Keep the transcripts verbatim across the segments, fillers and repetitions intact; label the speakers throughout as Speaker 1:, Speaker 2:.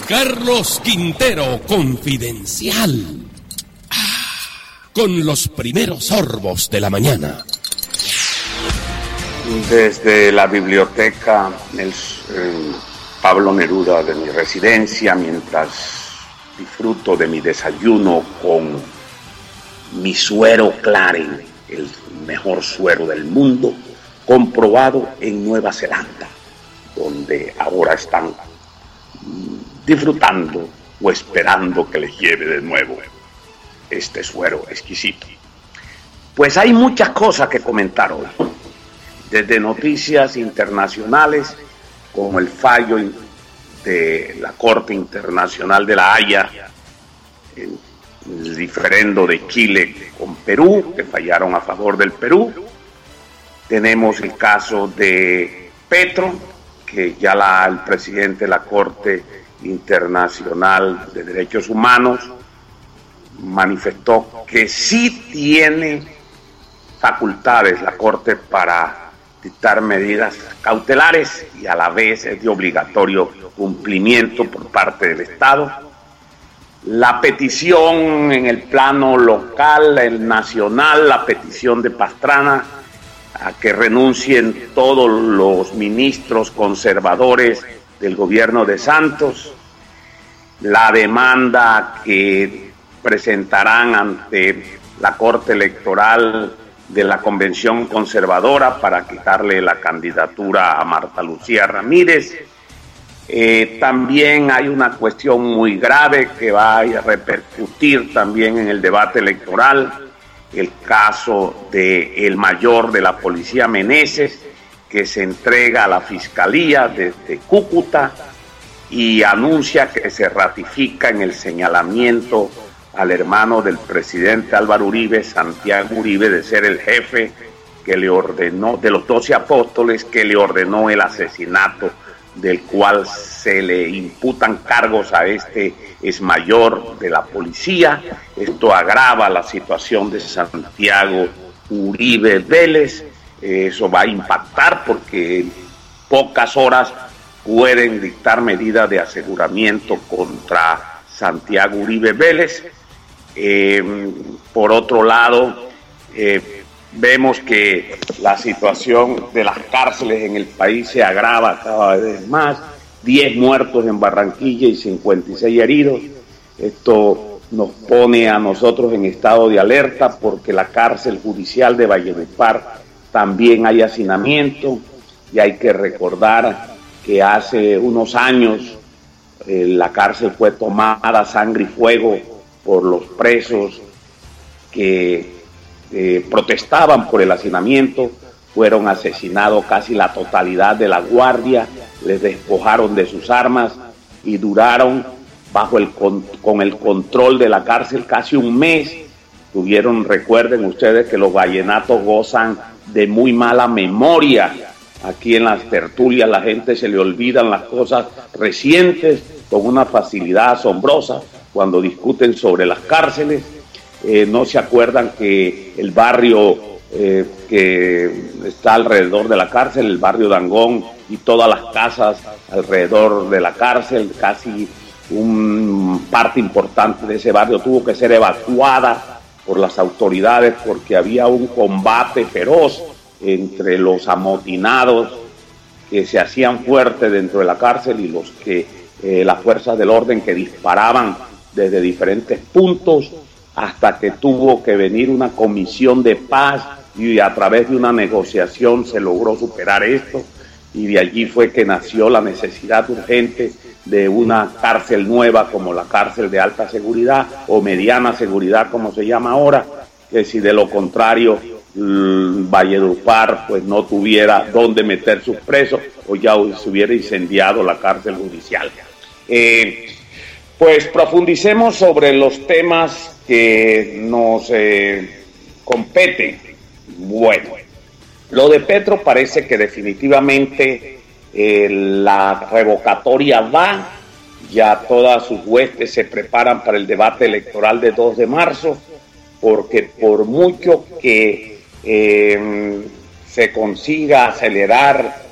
Speaker 1: Carlos Quintero Confidencial. Ah, con los primeros sorbos de la mañana.
Speaker 2: Desde la biblioteca el, eh, Pablo Neruda de mi residencia, mientras disfruto de mi desayuno con mi suero Claren, el mejor suero del mundo, comprobado en Nueva Zelanda, donde ahora están disfrutando o esperando que les lleve de nuevo este suero exquisito. Pues hay muchas cosas que comentar hoy, desde noticias internacionales como el fallo de la Corte Internacional de La Haya, el diferendo de Chile con Perú, que fallaron a favor del Perú. Tenemos el caso de Petro, que ya la, el presidente de la Corte Internacional de Derechos Humanos manifestó que sí tiene facultades la Corte para dictar medidas cautelares y a la vez es de obligatorio cumplimiento por parte del Estado. La petición en el plano local, el nacional, la petición de Pastrana a que renuncien todos los ministros conservadores del gobierno de Santos, la demanda que presentarán ante la Corte Electoral de la Convención Conservadora para quitarle la candidatura a Marta Lucía Ramírez. Eh, también hay una cuestión muy grave que va a repercutir también en el debate electoral, el caso del mayor de la policía Meneses, que se entrega a la Fiscalía desde Cúcuta y anuncia que se ratifica en el señalamiento al hermano del presidente Álvaro Uribe, Santiago Uribe, de ser el jefe que le ordenó, de los doce apóstoles, que le ordenó el asesinato, del cual se le imputan cargos a este exmayor de la policía. Esto agrava la situación de Santiago Uribe Vélez. Eso va a impactar porque en pocas horas pueden dictar medidas de aseguramiento contra Santiago Uribe Vélez. Eh, por otro lado, eh, vemos que la situación de las cárceles en el país se agrava cada vez más. diez muertos en Barranquilla y cincuenta y seis heridos. Esto nos pone a nosotros en estado de alerta porque la cárcel judicial de Valledupar también hay hacinamiento, y hay que recordar que hace unos años eh, la cárcel fue tomada a sangre y fuego por los presos que eh, protestaban por el hacinamiento. Fueron asesinados casi la totalidad de la guardia, les despojaron de sus armas y duraron bajo el con, con el control de la cárcel casi un mes. Tuvieron, recuerden ustedes que los vallenatos gozan de muy mala memoria. Aquí en las tertulias la gente se le olvidan las cosas recientes con una facilidad asombrosa cuando discuten sobre las cárceles. Eh, no se acuerdan que el barrio eh, que está alrededor de la cárcel, el barrio Dangón, y todas las casas alrededor de la cárcel, casi una parte importante de ese barrio tuvo que ser evacuada por las autoridades porque había un combate feroz entre los amotinados que se hacían fuertes dentro de la cárcel y los que eh, las fuerzas del orden que disparaban desde diferentes puntos, hasta que tuvo que venir una comisión de paz y a través de una negociación se logró superar esto, y de allí fue que nació la necesidad urgente de una cárcel nueva como la cárcel de alta seguridad o mediana seguridad como se llama ahora, que si de lo contrario Valledupar pues no tuviera dónde meter sus presos o ya se hubiera incendiado la cárcel judicial. Eh, pues profundicemos sobre los temas que nos eh, competen. Bueno, lo de Petro parece que definitivamente eh, la revocatoria va, ya todas sus huestes se preparan para el debate electoral de dos de marzo, porque por mucho que Eh, se consiga acelerar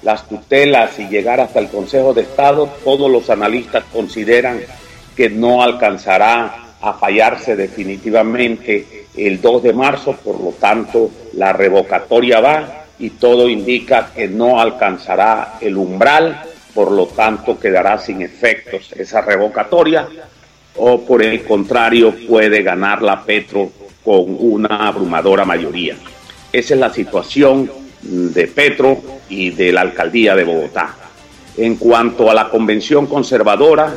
Speaker 2: las tutelas y llegar hasta el Consejo de Estado, todos los analistas consideran que no alcanzará a fallarse definitivamente el dos de marzo, por lo tanto la revocatoria va y todo indica que no alcanzará el umbral, por lo tanto quedará sin efectos esa revocatoria, o por el contrario puede ganar la Petro con una abrumadora mayoría. Esa es la situación de Petro y de la alcaldía de Bogotá. En cuanto a la convención conservadora,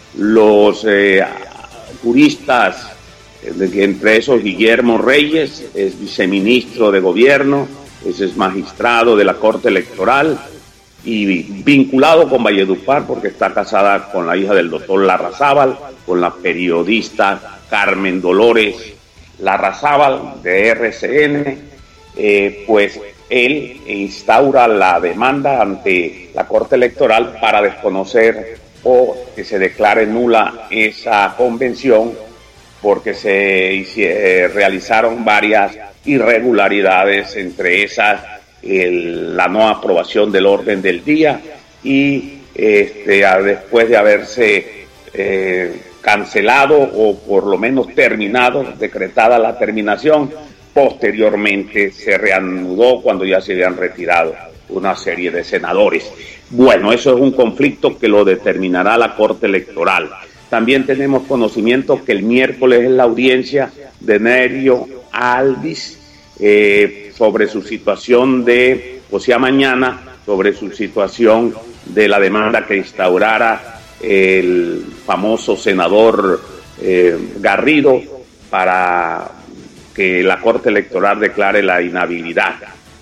Speaker 2: los eh, juristas, entre esos Guillermo Reyes, es viceministro de gobierno, es, es magistrado de la Corte Electoral y vinculado con Valledupar porque está casada con la hija del doctor Larrazábal, con la periodista Carmen Dolores Larrazábal de R C N, eh, pues él instaura la demanda ante la Corte Electoral para desconocer o que se declare nula esa convención porque se eh, realizaron varias irregularidades, entre esas el, la no aprobación del orden del día y este, a, después de haberse eh, cancelado o por lo menos terminado, decretada la terminación, posteriormente se reanudó cuando ya se habían retirado una serie de senadores. Bueno, eso es un conflicto que lo determinará la Corte Electoral. También tenemos conocimiento que el miércoles es la audiencia de Nerio Alvis eh, sobre su situación de, o sea, mañana, sobre su situación de la demanda que instaurara el famoso senador eh, Garrido para que la Corte Electoral declare la inhabilidad.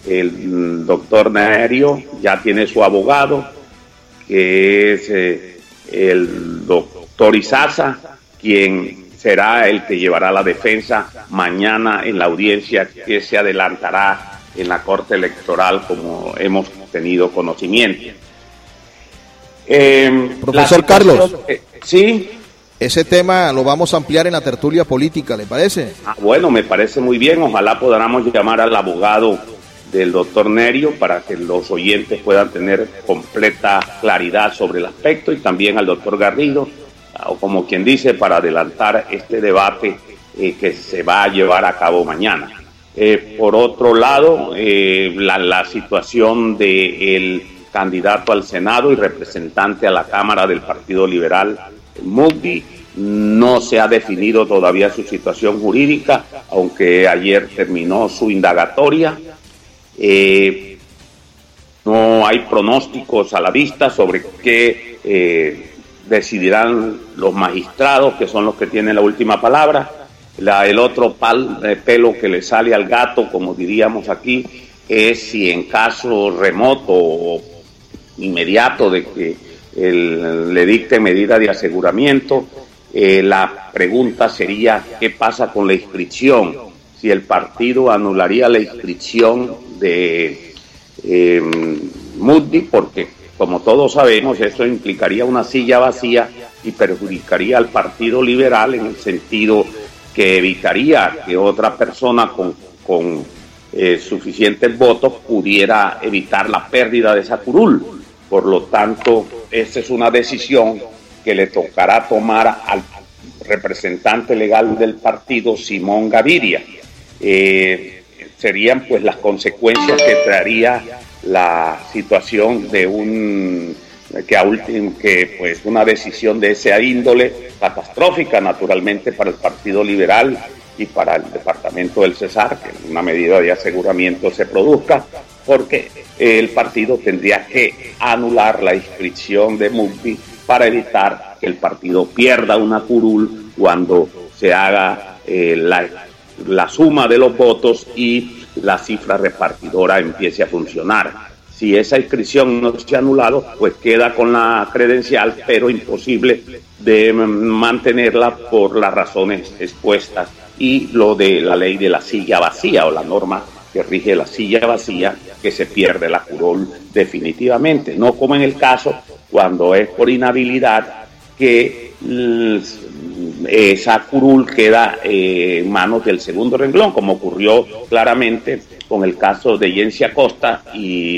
Speaker 2: El doctor Nerio ya tiene su abogado, que es eh, el doctor Izaza, quien será el que llevará la defensa mañana en la audiencia que se adelantará en la Corte Electoral, como hemos tenido conocimiento.
Speaker 3: Eh, Profesor Carlos,
Speaker 2: eh, sí.
Speaker 3: Ese tema lo vamos a ampliar en la tertulia política, ¿le parece?
Speaker 2: Ah, bueno, me parece muy bien. Ojalá podamos llamar al abogado del doctor Nerio para que los oyentes puedan tener completa claridad sobre el aspecto, y también al doctor Garrido, o como quien dice, para adelantar este debate eh, que se va a llevar a cabo mañana. Eh, por otro lado, eh, la, la situación del candidato al Senado y representante a la Cámara del Partido Liberal, Mugdi, no se ha definido todavía su situación jurídica, aunque ayer terminó su indagatoria. Eh, no hay pronósticos a la vista sobre qué eh, decidirán los magistrados, que son los que tienen la última palabra. La, el otro pal, eh, pelo que le sale al gato, como diríamos aquí, es si en caso remoto o inmediato de que el, le dicte medida de aseguramiento, eh, la pregunta sería qué pasa con la inscripción, si el partido anularía la inscripción de eh, Mugdi, porque como todos sabemos eso implicaría una silla vacía y perjudicaría al Partido Liberal en el sentido que evitaría que otra persona con, con eh, suficientes votos pudiera evitar la pérdida de esa curul. Por lo tanto, esta es una decisión que le tocará tomar al representante legal del partido, Simón Gaviria. Eh, serían pues las consecuencias que traería la situación de un que, a ultim, que pues una decisión de esa índole, catastrófica naturalmente para el Partido Liberal y para el departamento del Cesar, que una medida de aseguramiento se produzca, porque el partido tendría que anular la inscripción de Mugdi para evitar que el partido pierda una curul cuando se haga eh, la, la suma de los votos y la cifra repartidora empiece a funcionar. Si esa inscripción no se ha anulado, pues queda con la credencial, pero imposible de mantenerla por las razones expuestas, y lo de la ley de la silla vacía o la norma que rige la silla vacía, que se pierde la curul definitivamente, no como en el caso cuando es por inhabilidad, que esa curul queda eh, en manos del segundo renglón, como ocurrió claramente con el caso de Yency Acosta y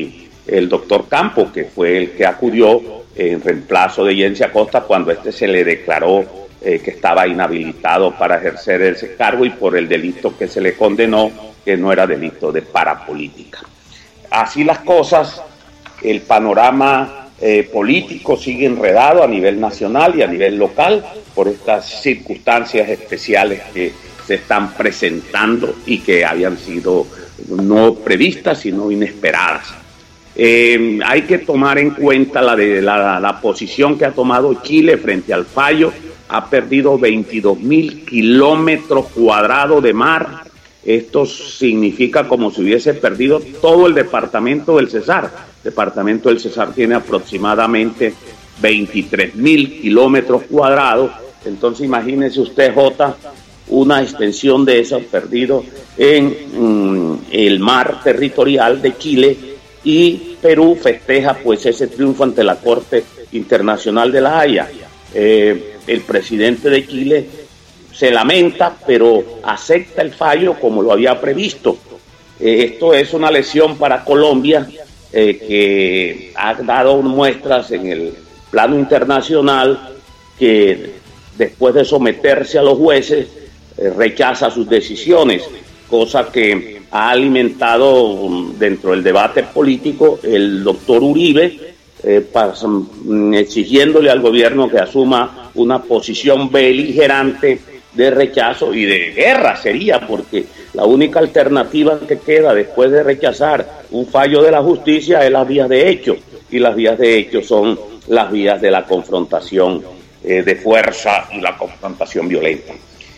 Speaker 2: el doctor Campo, que fue el que acudió en reemplazo de Yency Acosta cuando este se le declaró eh, que estaba inhabilitado para ejercer ese cargo y por el delito que se le condenó, que no era delito de parapolítica. Así las cosas, el panorama eh, político sigue enredado a nivel nacional y a nivel local por estas circunstancias especiales que se están presentando y que habían sido no previstas, sino inesperadas. Eh, hay que tomar en cuenta la, de, la, la posición que ha tomado Chile frente al fallo. Ha perdido veintidós mil kilómetros cuadrados de mar. Esto significa como si hubiese perdido todo el departamento del Cesar. El departamento del Cesar tiene aproximadamente veintitrés mil kilómetros cuadrados. Entonces imagínese usted, Jota, una extensión de eso perdido en mm, el mar territorial de Chile, y Perú festeja pues ese triunfo ante la Corte Internacional de La Haya. Eh, el presidente de Chile se lamenta, pero acepta el fallo como lo había previsto. Eh, esto es una lección para Colombia, eh, que ha dado muestras en el plano internacional que después de someterse a los jueces, eh, rechaza sus decisiones, cosa que ha alimentado um, dentro del debate político el doctor Uribe, eh, pas, um, exigiéndole al gobierno que asuma una posición beligerante de rechazo y de guerra sería, porque la única alternativa que queda después de rechazar un fallo de la justicia es las vías de hecho, y las vías de hecho son las vías de la confrontación eh, de fuerza y la confrontación violenta.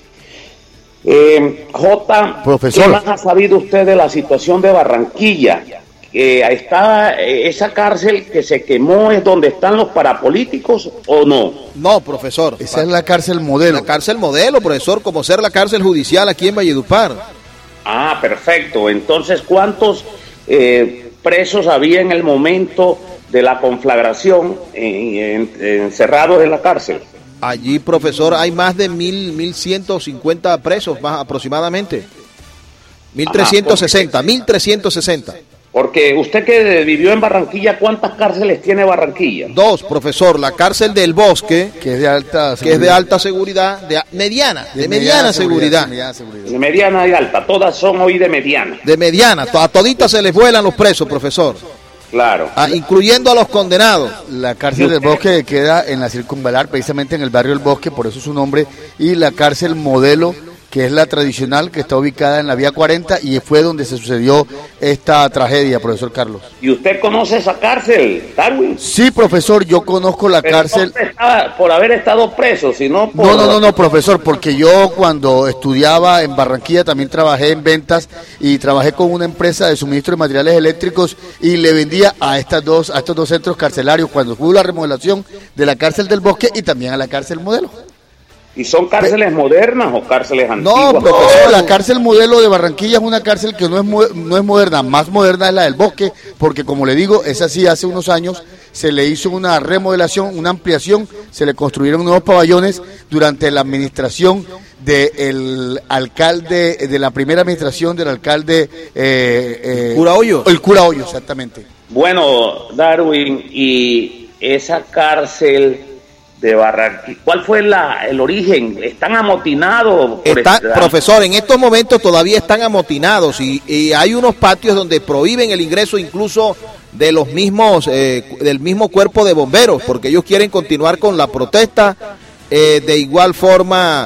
Speaker 2: Eh, J,
Speaker 4: Profesor,
Speaker 2: ¿qué más ha sabido usted de la situación de Barranquilla? Eh, ¿Está eh, esa cárcel que se quemó es donde están los parapolíticos o no?
Speaker 3: No, profesor.
Speaker 4: Esa es la cárcel modelo.
Speaker 3: La cárcel modelo, profesor, como ser la cárcel judicial aquí en Valledupar.
Speaker 2: Ah, perfecto. Entonces, ¿cuántos eh, presos había en el momento de la conflagración en, en, encerrados en la cárcel?
Speaker 3: Allí, profesor, hay más de mil, mil ciento cincuenta presos, más aproximadamente. Mil trescientos sesenta, mil trescientos sesenta.
Speaker 2: Porque usted que vivió en Barranquilla, ¿cuántas cárceles tiene Barranquilla?
Speaker 3: Dos, profesor. La cárcel del Bosque,
Speaker 4: que es de alta
Speaker 3: seguridad, que es de alta seguridad, de mediana, de, de mediana, mediana seguridad.
Speaker 2: seguridad. De mediana seguridad. De mediana y alta, todas son hoy de mediana.
Speaker 3: De mediana, a toditas se les vuelan los presos, profesor.
Speaker 2: Claro.
Speaker 3: Ah, incluyendo a los condenados.
Speaker 4: La cárcel del Bosque queda en la Circunvalar, precisamente en el barrio del Bosque, por eso su nombre, y la cárcel modelo, que es la tradicional, que está ubicada en la vía cuarenta, y fue donde se sucedió esta tragedia, profesor Carlos.
Speaker 2: ¿Y usted conoce esa cárcel, Darwin?
Speaker 4: Sí, profesor, yo conozco la
Speaker 2: Pero
Speaker 4: cárcel.
Speaker 2: No estaba por haber estado preso, sino por...
Speaker 4: No, no, no, no, profesor, porque yo cuando estudiaba en Barranquilla también trabajé en ventas y trabajé con una empresa de suministro de materiales eléctricos y le vendía a estas dos, a estos dos centros carcelarios cuando hubo la remodelación de la cárcel del Bosque y también a la cárcel modelo.
Speaker 2: ¿Y son cárceles Pe modernas o cárceles antiguas?
Speaker 4: No, profesor, la cárcel modelo de Barranquilla es una cárcel que no es, no es moderna, más moderna es la del Bosque, porque como le digo, es así, hace unos años se le hizo una remodelación, una ampliación, se le construyeron nuevos pabellones durante la administración del alcalde, de la primera administración del alcalde... Eh, eh,
Speaker 3: ¿Cura Hoyo?
Speaker 4: El Cura Hoyo, exactamente.
Speaker 2: Bueno, Darwin, y esa cárcel de Barranquilla, ¿cuál fue la, el origen? ¿Están amotinados? Por
Speaker 3: Está,
Speaker 2: esta...
Speaker 3: Profesor, en estos momentos todavía están amotinados y, y hay unos patios donde prohíben el ingreso incluso de los mismos, eh, del mismo cuerpo de bomberos, porque ellos quieren continuar con la protesta. Eh, de igual forma,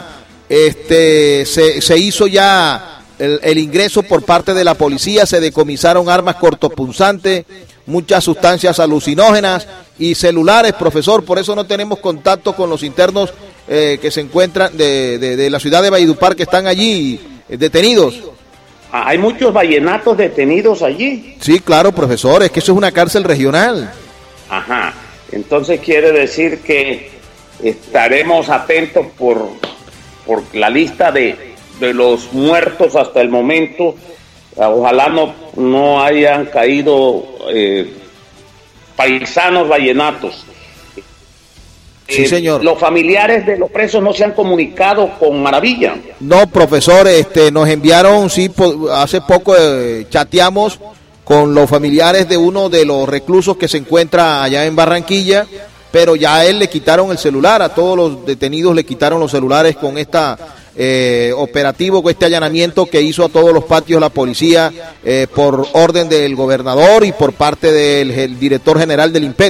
Speaker 3: este, se, se hizo ya el, el ingreso por parte de la policía, se decomisaron armas cortopunzantes, muchas sustancias alucinógenas y celulares, profesor. Por eso no tenemos contacto con los internos eh, que se encuentran de, de, de la ciudad de Valledupar, que están allí eh, detenidos.
Speaker 2: Ah, ¿hay muchos vallenatos detenidos allí?
Speaker 3: Sí, claro, profesor, es que eso es una cárcel regional.
Speaker 2: Ajá, entonces quiere decir que estaremos atentos por, por la lista de, de los muertos hasta el momento. Ojalá no, no hayan caído eh, paisanos vallenatos.
Speaker 3: Sí,
Speaker 2: eh,
Speaker 3: señor.
Speaker 2: Los familiares de los presos no se han comunicado con Maravilla.
Speaker 3: No, profesor, este, nos enviaron, sí, po hace poco eh, chateamos con los familiares de uno de los reclusos que se encuentra allá en Barranquilla, pero ya a él le quitaron el celular, a todos los detenidos le quitaron los celulares con esta eh, operativo, con este allanamiento que hizo a todos los patios la policía eh, por orden del gobernador y por parte del el director general del INPET.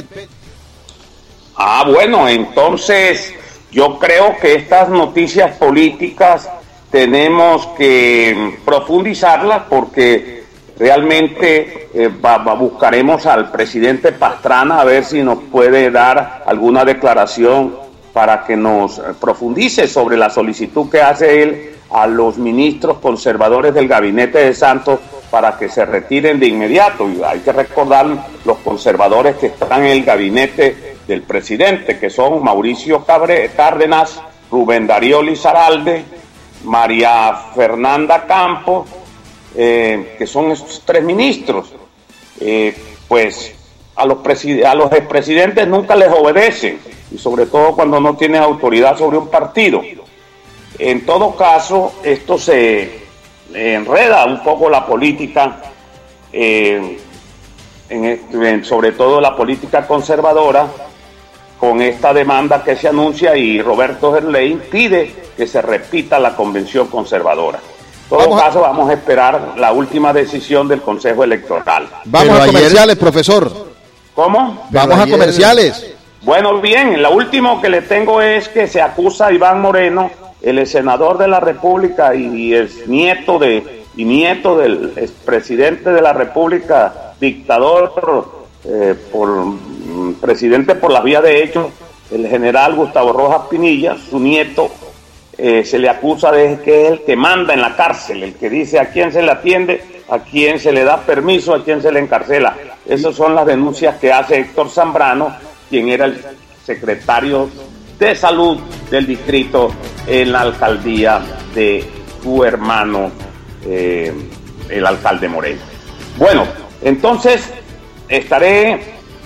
Speaker 2: Ah, bueno, entonces yo creo que estas noticias políticas tenemos que profundizarlas porque realmente eh, va, va, buscaremos al presidente Pastrana a ver si nos puede dar alguna declaración para que nos profundice sobre la solicitud que hace él a los ministros conservadores del gabinete de Santos para que se retiren de inmediato. Y hay que recordar los conservadores que están en el gabinete del presidente, que son Mauricio Cabre, Cárdenas, Rubén Darío Lizaralde, María Fernanda Campos, eh, que son estos tres ministros. Eh, pues a los, preside- a los expresidentes nunca les obedecen, y sobre todo cuando no tienen autoridad sobre un partido. En todo caso, esto se enreda un poco la política, eh, en, en, sobre todo la política conservadora, con esta demanda que se anuncia, y Roberto Gerlain pide que se repita la convención conservadora. En todo vamos caso, a... vamos a esperar la última decisión del Consejo Electoral.
Speaker 3: Vamos Pero a comerciales, ayer... profesor.
Speaker 2: ¿Cómo?
Speaker 3: Pero vamos ayer... a comerciales.
Speaker 2: Bueno, bien, lo último que le tengo es que se acusa a Iván Moreno, el senador de la República y el nieto de y nieto del expresidente de la República, dictador eh, por mm, presidente por las vías de hecho, el general Gustavo Rojas Pinilla, su nieto, eh, se le acusa de que es el que manda en la cárcel, el que dice a quién se le atiende, a quién se le da permiso, a quién se le encarcela. Esas son las denuncias que hace Héctor Zambrano, quien era el secretario de salud del distrito en la alcaldía de su hermano, eh, el alcalde Moreno. Bueno, entonces estaré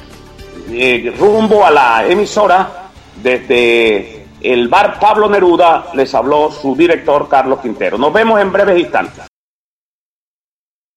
Speaker 2: eh, rumbo a la emisora. Desde el bar Pablo Neruda les habló su director Carlos Quintero. Nos vemos en breves instantes.